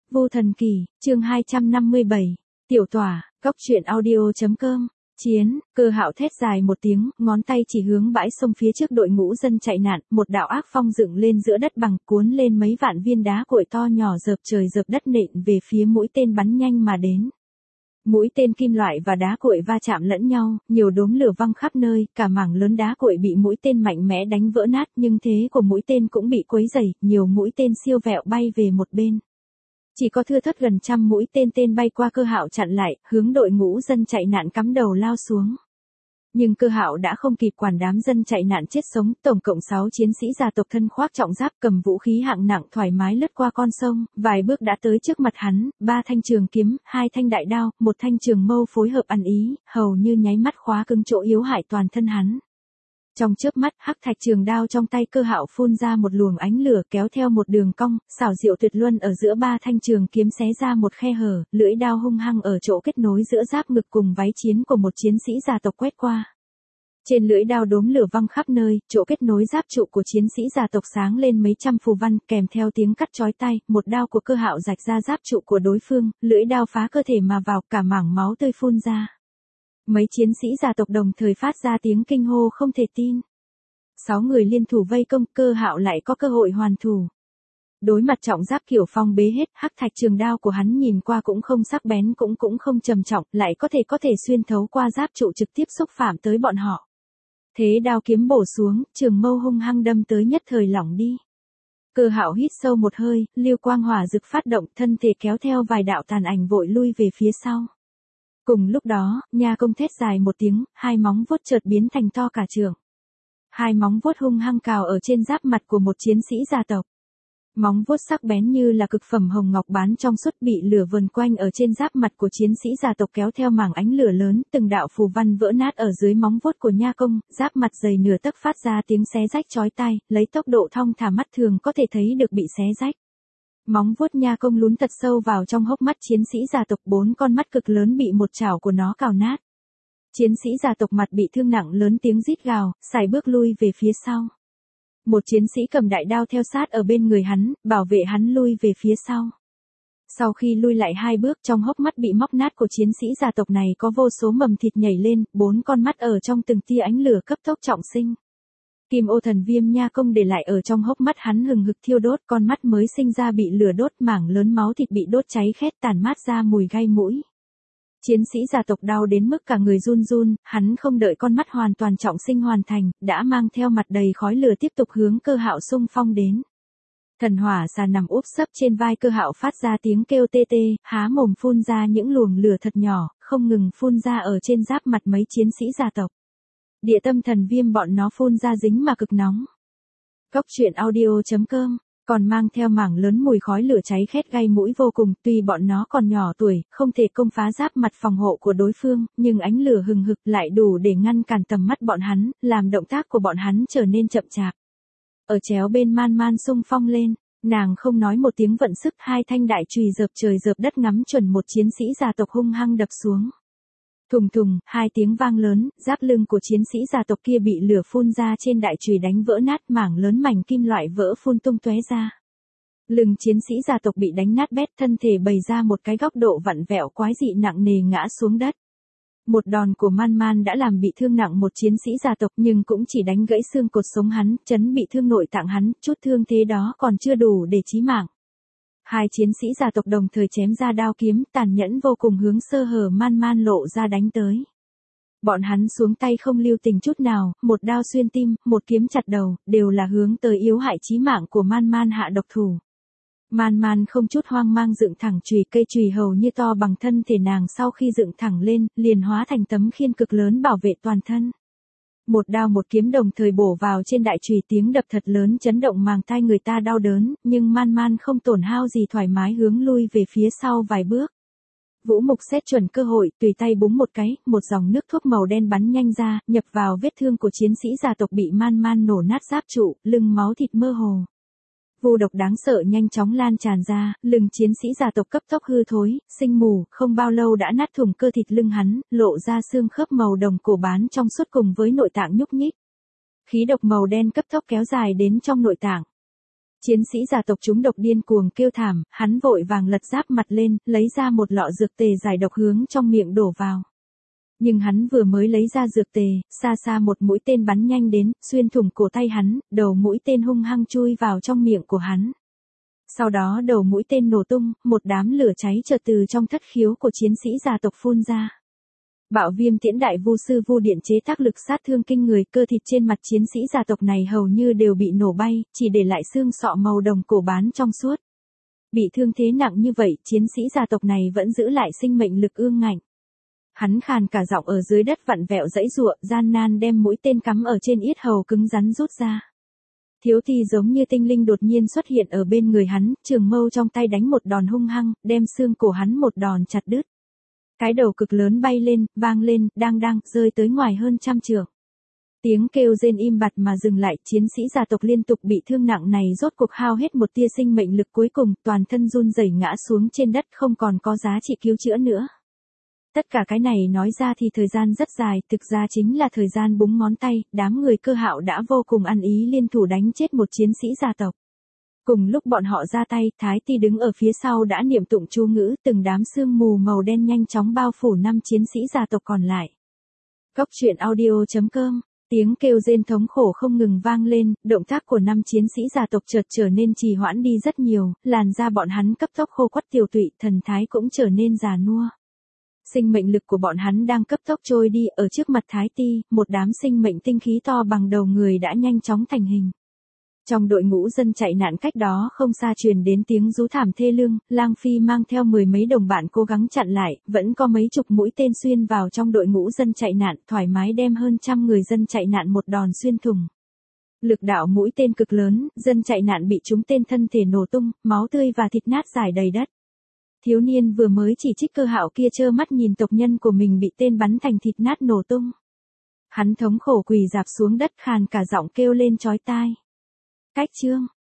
Vô Thần Kỳ, chương 257, Tiểu Tỏa, Cóc truyện audio.com, chiến, Cơ Hạo thét dài một tiếng, ngón tay chỉ hướng bãi sông phía trước đội ngũ dân chạy nạn, một đạo ác phong dựng lên giữa đất bằng, cuốn lên mấy vạn viên đá cuội to nhỏ dợp trời dợp đất nện về phía mũi tên bắn nhanh mà đến. Mũi tên kim loại và đá cuội va chạm lẫn nhau, nhiều đốm lửa văng khắp nơi, cả mảng lớn đá cuội bị mũi tên mạnh mẽ đánh vỡ nát, nhưng thế của mũi tên cũng bị quấy rầy, nhiều mũi tên siêu vẹo bay về một bên. Chỉ có thưa thớt gần trăm mũi tên bay qua Cơ Hạo chặn lại, hướng đội ngũ dân chạy nạn cắm đầu lao xuống. Nhưng Cơ Hạo đã không kịp quản đám dân chạy nạn chết sống, tổng cộng 6 chiến sĩ gia tộc thân khoác trọng giáp cầm vũ khí hạng nặng thoải mái lướt qua con sông, vài bước đã tới trước mặt hắn, 3 thanh trường kiếm, 2 thanh đại đao, 1 thanh trường mâu phối hợp ăn ý, hầu như nháy mắt khóa cứng chỗ yếu hại toàn thân hắn. Trong chớp mắt, hắc thạch trường đao trong tay Cơ Hạo phun ra một luồng ánh lửa kéo theo một đường cong, xảo diệu tuyệt luân ở giữa 3 thanh trường kiếm xé ra một khe hở, lưỡi đao hung hăng ở chỗ kết nối giữa giáp ngực cùng váy chiến của một chiến sĩ gia tộc quét qua. Trên lưỡi đao đốm lửa văng khắp nơi, chỗ kết nối giáp trụ của chiến sĩ gia tộc sáng lên mấy trăm phù văn, kèm theo tiếng cắt chói tai, một đao của Cơ Hạo rạch ra giáp trụ của đối phương, lưỡi đao phá cơ thể mà vào, cả mảng máu tươi phun ra. Mấy chiến sĩ gia tộc đồng thời phát ra tiếng kinh hô không thể tin. 6 người liên thủ vây công, Cơ Hạo lại có cơ hội hoàn thủ. Đối mặt trọng giáp kiểu phong bế hết, hắc thạch trường đao của hắn nhìn qua cũng không sắc bén cũng không trầm trọng, lại có thể xuyên thấu qua giáp trụ trực tiếp xúc phạm tới bọn họ. Thế đao kiếm bổ xuống, trường mâu hung hăng đâm tới nhất thời lỏng đi. Cơ Hạo hít sâu một hơi, lưu quang hỏa dực phát động, thân thể kéo theo vài đạo tàn ảnh vội lui về phía sau. Cùng lúc đó, Nha Công thét dài một tiếng, 2 móng vuốt chợt biến thành to cả trượng. 2 móng vuốt hung hăng cào ở trên giáp mặt của một chiến sĩ gia tộc. Móng vuốt sắc bén như là cực phẩm hồng ngọc bán trong suốt bị lửa vần quanh ở trên giáp mặt của chiến sĩ gia tộc kéo theo mảng ánh lửa lớn, từng đạo phù văn vỡ nát ở dưới móng vuốt của Nha Công, giáp mặt dày nửa tấc phát ra tiếng xé rách chói tai, lấy tốc độ thong thả mắt thường có thể thấy được bị xé rách. Móng vuốt Nha Công lún thật sâu vào trong hốc mắt chiến sĩ gia tộc, 4 con mắt cực lớn bị một chảo của nó cào nát. Chiến sĩ gia tộc mặt bị thương nặng lớn tiếng rít gào, sải bước lui về phía sau. Một chiến sĩ cầm đại đao theo sát ở bên người hắn, bảo vệ hắn lui về phía sau. Sau khi lui lại 2 bước, trong hốc mắt bị móc nát của chiến sĩ gia tộc này có vô số mầm thịt nhảy lên, 4 con mắt ở trong từng tia ánh lửa cấp tốc trọng sinh. Kim ô thần viêm Nha Công để lại ở trong hốc mắt hắn hừng hực thiêu đốt, con mắt mới sinh ra bị lửa đốt, mảng lớn máu thịt bị đốt cháy khét tàn mát ra mùi gai mũi. Chiến sĩ gia tộc đau đến mức cả người run run, hắn không đợi con mắt hoàn toàn trọng sinh hoàn thành, đã mang theo mặt đầy khói lửa tiếp tục hướng Cơ Hạo xung phong đến. Thần hỏa xà nằm úp sấp trên vai Cơ Hạo phát ra tiếng kêu tê tê, há mồm phun ra những luồng lửa thật nhỏ, không ngừng phun ra ở trên giáp mặt mấy chiến sĩ gia tộc. Địa tâm thần viêm bọn nó phun ra dính mà cực nóng. Cóc truyện audio.com, còn mang theo mảng lớn mùi khói lửa cháy khét gây mũi vô cùng, tuy bọn nó còn nhỏ tuổi, không thể công phá giáp mặt phòng hộ của đối phương, nhưng ánh lửa hừng hực lại đủ để ngăn cản tầm mắt bọn hắn, làm động tác của bọn hắn trở nên chậm chạp. Ở chéo bên Man Man xung phong lên, nàng không nói một tiếng vận sức, 2 thanh đại chùy dợp trời dợp đất ngắm chuẩn một chiến sĩ gia tộc hung hăng đập xuống. Thùng thùng, 2 tiếng vang lớn, giáp lưng của chiến sĩ gia tộc kia bị lửa phun ra trên đại chùy đánh vỡ nát, mảng lớn mảnh kim loại vỡ phun tung tóe ra. Lưng chiến sĩ gia tộc bị đánh nát bét, thân thể bày ra một cái góc độ vặn vẹo quái dị nặng nề ngã xuống đất. Một đòn của Man Man đã làm bị thương nặng một chiến sĩ gia tộc, nhưng cũng chỉ đánh gãy xương cột sống hắn, chấn bị thương nội tạng hắn, chút thương thế đó còn chưa đủ để chí mạng. 2 chiến sĩ gia tộc đồng thời chém ra đao kiếm, tàn nhẫn vô cùng hướng sơ hở Man Man lộ ra đánh tới. Bọn hắn xuống tay không lưu tình chút nào, một đao xuyên tim, một kiếm chặt đầu, đều là hướng tới yếu hại chí mạng của Man Man hạ độc thủ. Man Man không chút hoang mang dựng thẳng chùy, cây chùy hầu như to bằng thân thể nàng, sau khi dựng thẳng lên, liền hóa thành tấm khiên cực lớn bảo vệ toàn thân. Một đao một kiếm đồng thời bổ vào trên đại chùy, tiếng đập thật lớn chấn động màng tai người ta đau đớn, nhưng Man Man không tổn hao gì, thoải mái hướng lui về phía sau vài bước. Vũ Mục xét chuẩn cơ hội, tùy tay búng một cái, một dòng nước thuốc màu đen bắn nhanh ra, nhập vào vết thương của chiến sĩ gia tộc bị Man Man nổ nát giáp trụ, lưng máu thịt mơ hồ. Vu độc đáng sợ nhanh chóng lan tràn ra, lưng chiến sĩ gia tộc cấp tốc hư thối, sinh mù, không bao lâu đã nát thủng cơ thịt lưng hắn, lộ ra xương khớp màu đồng cổ bán trong suốt cùng với nội tạng nhúc nhích. Khí độc màu đen cấp tốc kéo dài đến trong nội tạng. Chiến sĩ gia tộc chúng độc điên cuồng kêu thảm, hắn vội vàng lật giáp mặt lên, lấy ra một lọ dược tề giải độc hướng trong miệng đổ vào. Nhưng hắn vừa mới lấy ra dược tề, xa xa một mũi tên bắn nhanh đến, xuyên thủng cổ tay hắn, đầu mũi tên hung hăng chui vào trong miệng của hắn. Sau đó đầu mũi tên nổ tung, một đám lửa cháy chợt từ trong thất khiếu của chiến sĩ gia tộc phun ra. Bạo viêm tiễn đại vu sư vu điện chế tác lực sát thương kinh người, cơ thịt trên mặt chiến sĩ gia tộc này hầu như đều bị nổ bay, chỉ để lại xương sọ màu đồng cổ bán trong suốt. Bị thương thế nặng như vậy, chiến sĩ gia tộc này vẫn giữ lại sinh mệnh lực ương ngạnh. Hắn khàn cả giọng ở dưới đất vặn vẹo giãy giụa, gian nan đem mũi tên cắm ở trên yết hầu cứng rắn rút ra. Thiếu thi giống như tinh linh đột nhiên xuất hiện ở bên người hắn, trường mâu trong tay đánh một đòn hung hăng, đem xương cổ hắn một đòn chặt đứt. Cái đầu cực lớn bay lên, vang lên, đang rơi tới ngoài hơn 100 trượng. Tiếng kêu rên im bặt mà dừng lại, chiến sĩ gia tộc liên tục bị thương nặng này rốt cuộc hao hết một tia sinh mệnh lực cuối cùng, toàn thân run rẩy ngã xuống trên đất không còn có giá trị cứu chữa nữa. Tất cả cái này nói ra thì thời gian rất dài, thực ra chính là thời gian búng ngón tay, đám người Cơ Hạo đã vô cùng ăn ý liên thủ đánh chết một chiến sĩ gia tộc. Cùng lúc bọn họ ra tay, Thái Ti đứng ở phía sau đã niệm tụng chú ngữ, từng đám sương mù màu đen nhanh chóng bao phủ 5 chiến sĩ gia tộc còn lại. Cốc truyện audio.com, tiếng kêu rên thống khổ không ngừng vang lên, động tác của 5 chiến sĩ gia tộc chợt trở nên trì hoãn đi rất nhiều, làn da bọn hắn cấp tốc khô quắt tiều tụy, thần thái cũng trở nên già nua. Sinh mệnh lực của bọn hắn đang cấp tốc trôi đi, ở trước mặt Thái Ti, một đám sinh mệnh tinh khí to bằng đầu người đã nhanh chóng thành hình. Trong đội ngũ dân chạy nạn cách đó không xa truyền đến tiếng rú thảm thê lương, Lang Phi mang theo 10 mấy đồng bạn cố gắng chặn lại, vẫn có mấy chục mũi tên xuyên vào trong đội ngũ dân chạy nạn, thoải mái đem hơn 100 người dân chạy nạn một đòn xuyên thủng. Lực đạo mũi tên cực lớn, dân chạy nạn bị trúng tên thân thể nổ tung, máu tươi và thịt nát rải đầy đất. Thiếu niên vừa mới chỉ trích Cơ Hạo kia trơ mắt nhìn tộc nhân của mình bị tên bắn thành thịt nát nổ tung. Hắn thống khổ quỳ rạp xuống đất khàn cả giọng kêu lên chói tai. Cách chương